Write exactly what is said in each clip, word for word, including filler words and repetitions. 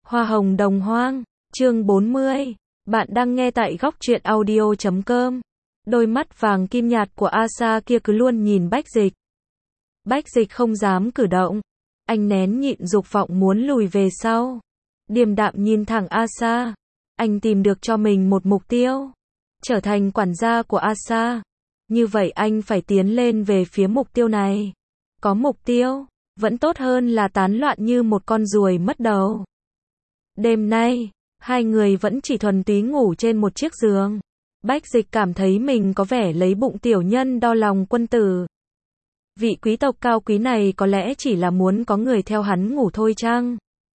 Hoa hồng đồng hoang, chương bốn mươi. Bạn đang nghe tại góc truyện audio chấm com. Đôi mắt vàng kim nhạt của Asa kia cứ luôn nhìn Bách Dịch. Bách Dịch không dám cử động. Anh nén nhịn dục vọng muốn lùi về sau. Điềm đạm nhìn thẳng Asa. Anh tìm được cho mình một mục tiêu. Trở thành quản gia của Asa. Như vậy anh phải tiến lên về phía mục tiêu này. Có mục tiêu, vẫn tốt hơn là tán loạn như một con ruồi mất đầu. Đêm nay, hai người vẫn chỉ thuần túy ngủ trên một chiếc giường. Bách Dịch cảm thấy mình có vẻ lấy bụng tiểu nhân đo lòng quân tử. Vị quý tộc cao quý này có lẽ chỉ là muốn có người theo hắn ngủ thôi chăng?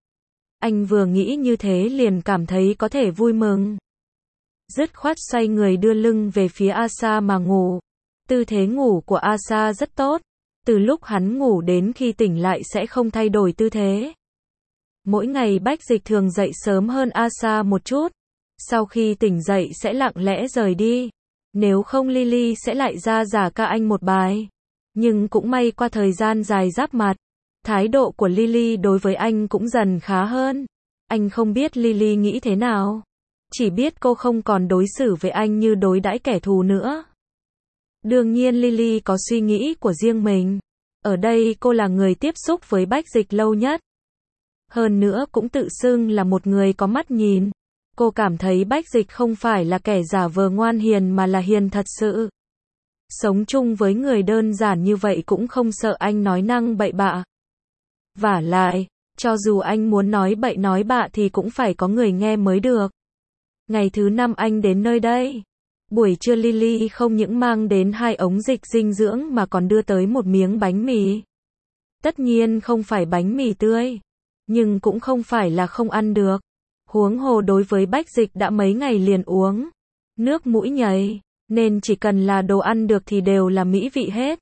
Anh vừa nghĩ như thế liền cảm thấy có thể vui mừng. Dứt khoát xoay người đưa lưng về phía Asa mà ngủ. Tư thế ngủ của Asa rất tốt. Từ lúc hắn ngủ đến khi tỉnh lại sẽ không thay đổi tư thế. Mỗi ngày Bách Dịch thường dậy sớm hơn Asa một chút. Sau khi tỉnh dậy sẽ lặng lẽ rời đi. Nếu không Lily sẽ lại ra giả ca anh một bài. Nhưng cũng may qua thời gian dài giáp mặt, thái độ của Lily đối với anh cũng dần khá hơn. Anh không biết Lily nghĩ thế nào. Chỉ biết cô không còn đối xử với anh như đối đãi kẻ thù nữa. Đương nhiên Lily có suy nghĩ của riêng mình. Ở đây cô là người tiếp xúc với Bách Dịch lâu nhất. Hơn nữa cũng tự xưng là một người có mắt nhìn. Cô cảm thấy Bách Dịch không phải là kẻ giả vờ ngoan hiền mà là hiền thật sự. Sống chung với người đơn giản như vậy cũng không sợ anh nói năng bậy bạ. Vả lại, cho dù anh muốn nói bậy nói bạ thì cũng phải có người nghe mới được. Ngày thứ năm anh đến nơi đây. Buổi trưa Lily không những mang đến hai ống dịch dinh dưỡng mà còn đưa tới một miếng bánh mì. Tất nhiên không phải bánh mì tươi, nhưng cũng không phải là không ăn được. Huống hồ đối với Bách Dịch đã mấy ngày liền uống nước mũi nhầy, nên chỉ cần là đồ ăn được thì đều là mỹ vị hết.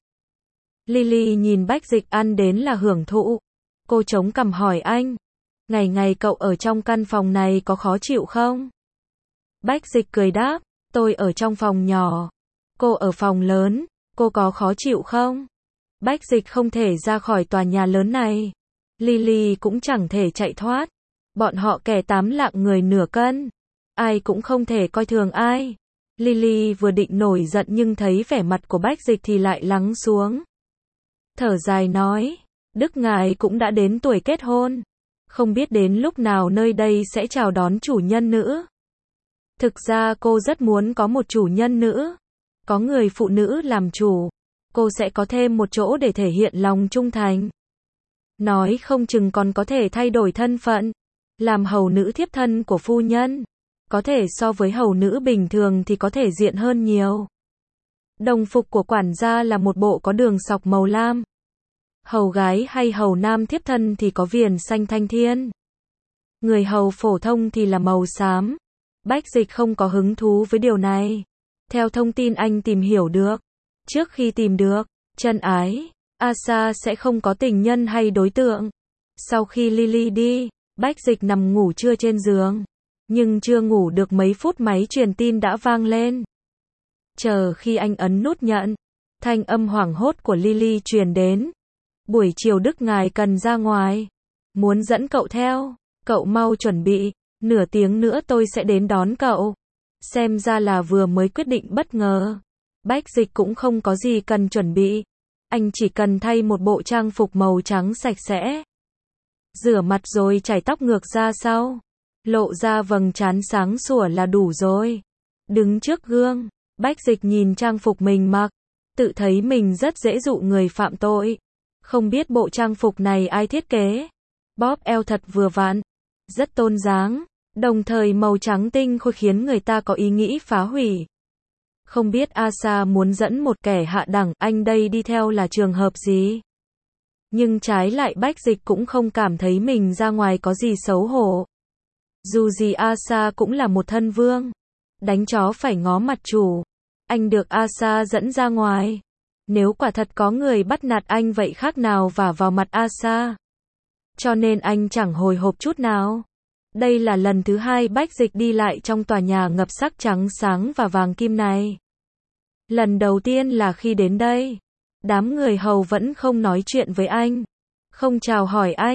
Lily nhìn Bách Dịch ăn đến là hưởng thụ. Cô chống cằm hỏi anh, ngày ngày cậu ở trong căn phòng này có khó chịu không? Bách Dịch cười đáp, tôi ở trong phòng nhỏ, cô ở phòng lớn, cô có khó chịu không? Bách Dịch không thể ra khỏi tòa nhà lớn này. Lily cũng chẳng thể chạy thoát. Bọn họ kẻ tám lạng người nửa cân. Ai cũng không thể coi thường ai. Lily vừa định nổi giận nhưng thấy vẻ mặt của Bách Dịch thì lại lắng xuống. Thở dài nói, Đức ngài cũng đã đến tuổi kết hôn. Không biết đến lúc nào nơi đây sẽ chào đón chủ nhân nữ. Thực ra cô rất muốn có một chủ nhân nữ. Có người phụ nữ làm chủ. Cô sẽ có thêm một chỗ để thể hiện lòng trung thành. Nói không chừng còn có thể thay đổi thân phận. Làm hầu nữ thiếp thân của phu nhân. Có thể so với hầu nữ bình thường thì có thể diện hơn nhiều. Đồng phục của quản gia là một bộ có đường sọc màu lam. Hầu gái hay hầu nam thiếp thân thì có viền xanh thanh thiên. Người hầu phổ thông thì là màu xám. Bách Dịch không có hứng thú với điều này. Theo thông tin anh tìm hiểu được, trước khi tìm được chân ái, Asa sẽ không có tình nhân hay đối tượng. Sau khi Lily đi, Bách Dịch nằm ngủ trưa trên giường. Nhưng chưa ngủ được mấy phút máy truyền tin đã vang lên. Chờ khi anh ấn nút nhận, thanh âm hoảng hốt của Lily truyền đến. Buổi chiều Đức ngài cần ra ngoài. Muốn dẫn cậu theo. Cậu mau chuẩn bị. Nửa tiếng nữa tôi sẽ đến đón cậu. Xem ra là vừa mới quyết định bất ngờ. Bách Dịch cũng không có gì cần chuẩn bị. Anh chỉ cần thay một bộ trang phục màu trắng sạch sẽ. Rửa mặt rồi chải tóc ngược ra sau. Lộ ra vầng trán sáng sủa là đủ rồi. Đứng trước gương, Bách Dịch nhìn trang phục mình mặc. Tự thấy mình rất dễ dụ người phạm tội. Không biết bộ trang phục này ai thiết kế. Bóp eo thật vừa vặn. Rất tôn dáng. Đồng thời màu trắng tinh khôi khiến người ta có ý nghĩ phá hủy. Không biết Asa muốn dẫn một kẻ hạ đẳng anh đây đi theo là trường hợp gì. Nhưng trái lại Bách Dịch cũng không cảm thấy mình ra ngoài có gì xấu hổ. Dù gì Asa cũng là một thân vương. Đánh chó phải ngó mặt chủ. Anh được Asa dẫn ra ngoài. Nếu quả thật có người bắt nạt anh vậy khác nào vả vào mặt Asa. Cho nên anh chẳng hồi hộp chút nào. Đây là lần thứ hai Bách Dịch đi lại trong tòa nhà ngập sắc trắng sáng và vàng kim này. Lần đầu tiên là khi đến đây. Đám người hầu vẫn không nói chuyện với anh. Không chào hỏi anh.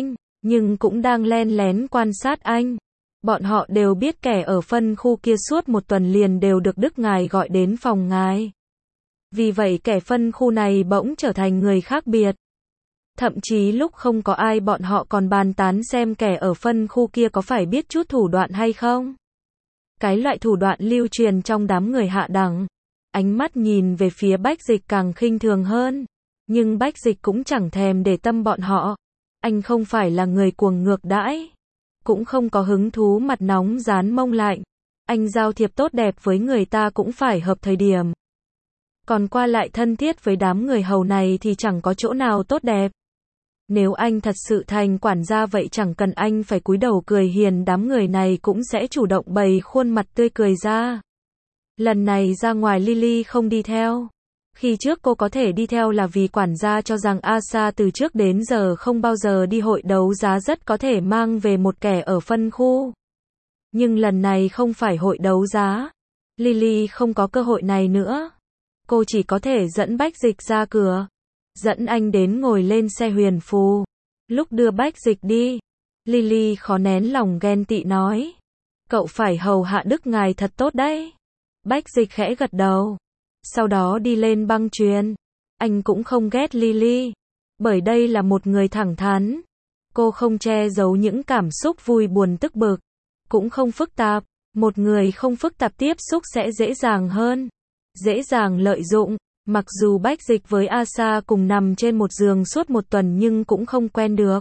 nhưng cũng đang len lén quan sát anh. Bọn họ đều biết kẻ ở phân khu kia suốt một tuần liền đều được Đức Ngài gọi đến phòng ngài. Vì vậy kẻ phân khu này bỗng trở thành người khác biệt. Thậm chí lúc không có ai bọn họ còn bàn tán xem kẻ ở phân khu kia có phải biết chút thủ đoạn hay không. Cái loại thủ đoạn lưu truyền trong đám người hạ đẳng. Ánh mắt nhìn về phía Bách Dịch càng khinh thường hơn. Nhưng Bách Dịch cũng chẳng thèm để tâm bọn họ. Anh không phải là người cuồng ngược đãi. Cũng không có hứng thú mặt nóng dán mông lạnh. Anh giao thiệp tốt đẹp với người ta cũng phải hợp thời điểm. Còn qua lại thân thiết với đám người hầu này thì chẳng có chỗ nào tốt đẹp. Nếu anh thật sự thành quản gia vậy chẳng cần anh phải cúi đầu cười hiền, đám người này cũng sẽ chủ động bày khuôn mặt tươi cười ra. Lần này ra ngoài Lily không đi theo. Khi trước cô có thể đi theo là vì quản gia cho rằng Asa từ trước đến giờ không bao giờ đi hội đấu giá, rất có thể mang về một kẻ ở phân khu. Nhưng lần này không phải hội đấu giá. Lily không có cơ hội này nữa. Cô chỉ có thể dẫn Bách Dịch ra cửa. Dẫn anh đến ngồi lên xe huyền phù. Lúc đưa Bách Dịch đi, Lily khó nén lòng ghen tị nói. Cậu phải hầu hạ Đức Ngài thật tốt đấy. Bách Dịch khẽ gật đầu. Sau đó đi lên băng chuyền. Anh cũng không ghét Lily. Bởi đây là một người thẳng thắn. Cô không che giấu những cảm xúc vui buồn tức bực. Cũng không phức tạp. Một người không phức tạp tiếp xúc sẽ dễ dàng hơn. Dễ dàng lợi dụng. Mặc dù Bách Dịch với Asa cùng nằm trên một giường suốt một tuần nhưng cũng không quen được.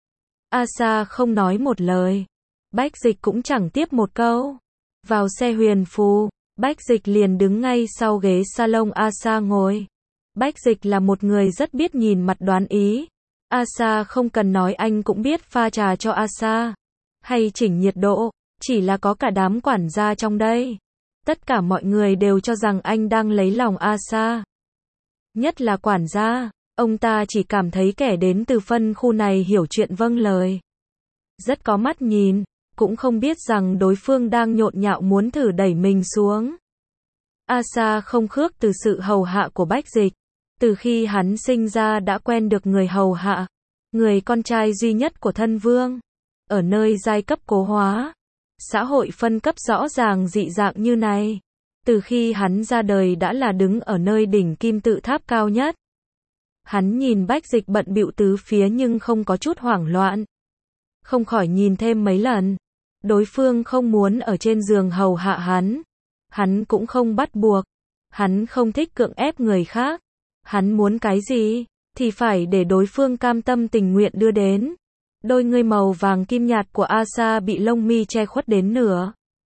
Asa không nói một lời. Bách Dịch cũng chẳng tiếp một câu. Vào xe huyền phù, Bách Dịch liền đứng ngay sau ghế salon Asa ngồi. Bách Dịch là một người rất biết nhìn mặt đoán ý. Asa không cần nói anh cũng biết pha trà cho Asa. Hay chỉnh nhiệt độ, chỉ là có cả đám quản gia trong đây. Tất cả mọi người đều cho rằng anh đang lấy lòng Asa. Nhất là quản gia, ông ta chỉ cảm thấy kẻ đến từ phân khu này hiểu chuyện vâng lời. Rất có mắt nhìn, cũng không biết rằng đối phương đang nhộn nhạo muốn thử đẩy mình xuống. Asa không khước từ sự hầu hạ của Bách Dịch. Từ khi hắn sinh ra đã quen được người hầu hạ. Người con trai duy nhất của thân vương. Ở nơi giai cấp cố hóa. Xã hội phân cấp rõ ràng dị dạng như này. Từ khi hắn ra đời đã là đứng ở nơi đỉnh kim tự tháp cao nhất. Hắn nhìn Bách Dịch bận bịu tứ phía nhưng không có chút hoảng loạn. Không khỏi nhìn thêm mấy lần. Đối phương không muốn ở trên giường hầu hạ hắn. Hắn cũng không bắt buộc. Hắn không thích cưỡng ép người khác. Hắn muốn cái gì, thì phải để đối phương cam tâm tình nguyện đưa đến. Đôi ngươi màu vàng kim nhạt của Asa bị lông mi che khuất đến nửa.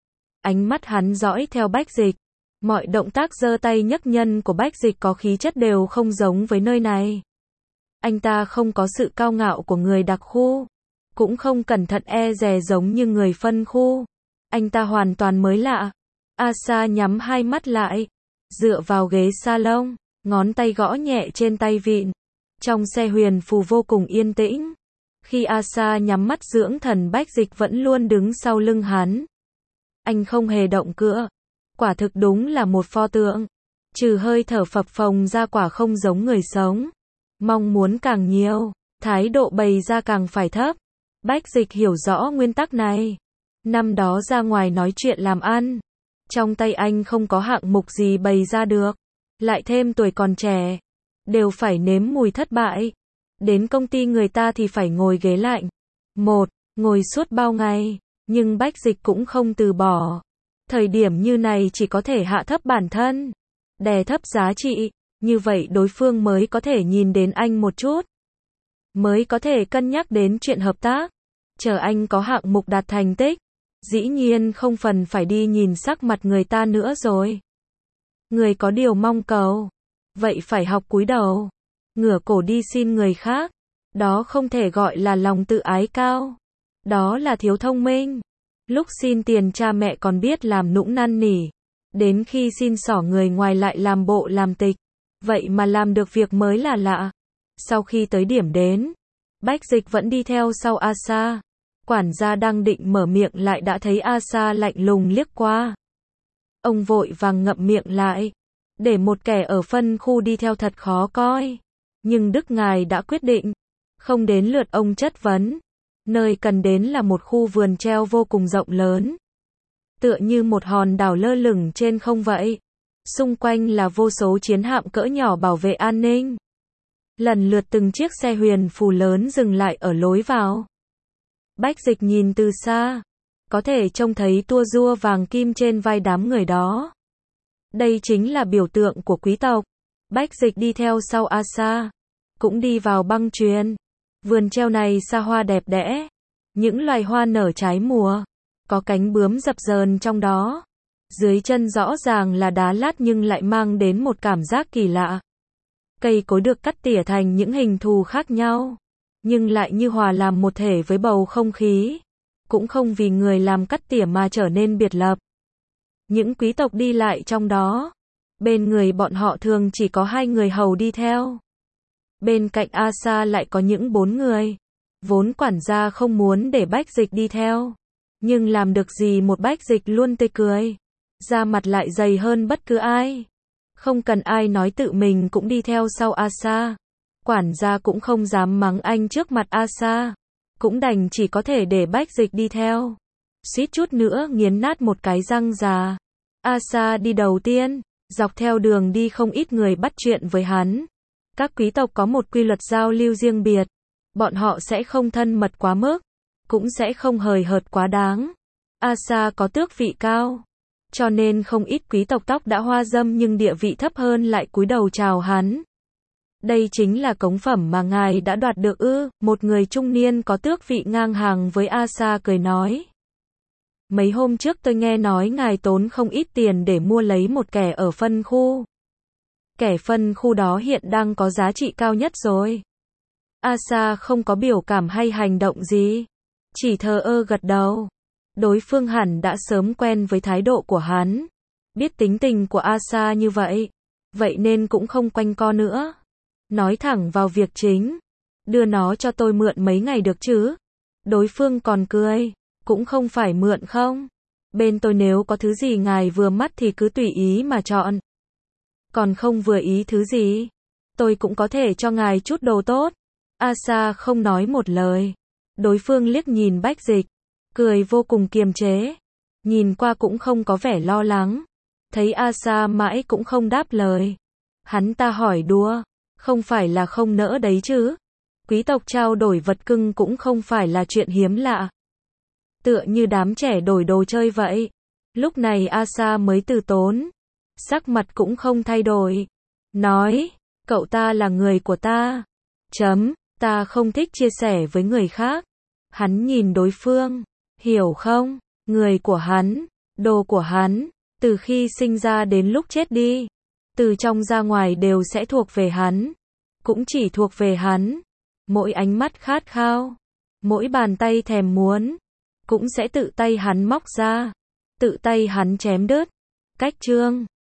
Ánh mắt hắn dõi theo Bách Dịch. Mọi động tác giơ tay nhấc nhân của Bách Dịch có khí chất đều không giống với nơi này. Anh ta không có sự cao ngạo của người đặc khu. Cũng không cẩn thận e dè giống như người phân khu. Anh ta hoàn toàn mới lạ. Asa nhắm hai mắt lại. Dựa vào ghế salon. Ngón tay gõ nhẹ trên tay vịn. Trong xe huyền phù vô cùng yên tĩnh. Khi Asa nhắm mắt dưỡng thần, Bách Dịch vẫn luôn đứng sau lưng hắn. Anh không hề động cựa. Quả thực đúng là một pho tượng. Trừ hơi thở phập phồng ra quả không giống người sống. Mong muốn càng nhiều, thái độ bày ra càng phải thấp. Bách Dịch hiểu rõ nguyên tắc này. Năm đó ra ngoài nói chuyện làm ăn. Trong tay anh không có hạng mục gì bày ra được. Lại thêm tuổi còn trẻ. Đều phải nếm mùi thất bại. Đến công ty người ta thì phải ngồi ghế lạnh. Một, ngồi suốt bao ngày. Nhưng Bách Dịch cũng không từ bỏ. Thời điểm như này chỉ có thể hạ thấp bản thân. Đè thấp giá trị. Như vậy đối phương mới có thể nhìn đến anh một chút. Mới có thể cân nhắc đến chuyện hợp tác. Chờ anh có hạng mục đạt thành tích. Dĩ nhiên không phần phải đi nhìn sắc mặt người ta nữa rồi. Người có điều mong cầu. Vậy phải học cúi đầu. Ngửa cổ đi xin người khác. Đó không thể gọi là lòng tự ái cao. Đó là thiếu thông minh. Lúc xin tiền cha mẹ còn biết làm nũng năn nỉ. Đến khi xin xỏ người ngoài lại làm bộ làm tịch. Vậy mà làm được việc mới là lạ. Sau khi tới điểm đến, Bách Dịch vẫn đi theo sau Asa. Quản gia đang định mở miệng lại đã thấy Asa lạnh lùng liếc qua. Ông vội vàng ngậm miệng lại. Để một kẻ ở phân khu đi theo thật khó coi. Nhưng Đức Ngài đã quyết định. Không đến lượt ông chất vấn. Nơi cần đến là một khu vườn treo vô cùng rộng lớn. Tựa như một hòn đảo lơ lửng trên không vậy. Xung quanh là vô số chiến hạm cỡ nhỏ bảo vệ an ninh. Lần lượt từng chiếc xe huyền phù lớn dừng lại ở lối vào. Bách Dịch nhìn từ xa, có thể trông thấy tua rua vàng kim trên vai đám người đó. Đây chính là biểu tượng của quý tộc. Bách Dịch đi theo sau Asa, cũng đi vào băng chuyền. Vườn treo này xa hoa đẹp đẽ, những loài hoa nở trái mùa, có cánh bướm dập dờn trong đó. Dưới chân rõ ràng là đá lát nhưng lại mang đến một cảm giác kỳ lạ. Cây cối được cắt tỉa thành những hình thù khác nhau, nhưng lại như hòa làm một thể với bầu không khí. Cũng không vì người làm cắt tỉa mà trở nên biệt lập. Những quý tộc đi lại trong đó, bên người bọn họ thường chỉ có hai người hầu đi theo. Bên cạnh Asa lại có những bốn người. Vốn quản gia không muốn để Bách Dịch đi theo, nhưng làm được gì một Bách Dịch luôn tươi cười, da mặt lại dày hơn bất cứ ai. Không cần ai nói tự mình cũng đi theo sau Asa. Quản gia cũng không dám mắng anh trước mặt Asa, cũng đành chỉ có thể để Bách Dịch đi theo. Suýt chút nữa nghiến nát một cái răng già. Asa đi đầu tiên, dọc theo đường đi không ít người bắt chuyện với hắn. Các quý tộc có một quy luật giao lưu riêng biệt. Bọn họ sẽ không thân mật quá mức, cũng sẽ không hời hợt quá đáng. Asa có tước vị cao, cho nên không ít quý tộc tóc đã hoa râm nhưng địa vị thấp hơn lại cúi đầu chào hắn. Đây chính là cống phẩm mà ngài đã đoạt được ư? Một người trung niên có tước vị ngang hàng với Asa cười nói. Mấy hôm trước tôi nghe nói ngài tốn không ít tiền để mua lấy một kẻ ở phân khu. Kẻ phân khu đó hiện đang có giá trị cao nhất rồi. Asa không có biểu cảm hay hành động gì, chỉ thờ ơ gật đầu. Đối phương hẳn đã sớm quen với thái độ của hắn, biết tính tình của Asa như vậy, vậy nên cũng không quanh co nữa. Nói thẳng vào việc chính. Đưa nó cho tôi mượn mấy ngày được chứ? Đối phương còn cười. Cũng không phải mượn không? Bên tôi nếu có thứ gì ngài vừa mắt thì cứ tùy ý mà chọn. Còn không vừa ý thứ gì, tôi cũng có thể cho ngài chút đồ tốt. Asa không nói một lời. Đối phương liếc nhìn Bách Dịch, cười vô cùng kiềm chế. Nhìn qua cũng không có vẻ lo lắng. Thấy Asa mãi cũng không đáp lời, hắn ta hỏi đùa. Không phải là không nỡ đấy chứ? Quý tộc trao đổi vật cưng cũng không phải là chuyện hiếm lạ. Tựa như đám trẻ đổi đồ chơi vậy. Lúc này Asa mới từ tốn, sắc mặt cũng không thay đổi. Nói, cậu ta là người của ta. Chấm, ta không thích chia sẻ với người khác. Hắn nhìn đối phương, hiểu không? Người của hắn, đồ của hắn, từ khi sinh ra đến lúc chết đi, từ trong ra ngoài đều sẽ thuộc về hắn. Cũng chỉ thuộc về hắn. Mỗi ánh mắt khát khao, mỗi bàn tay thèm muốn, cũng sẽ tự tay hắn móc ra, tự tay hắn chém đứt. Cách chương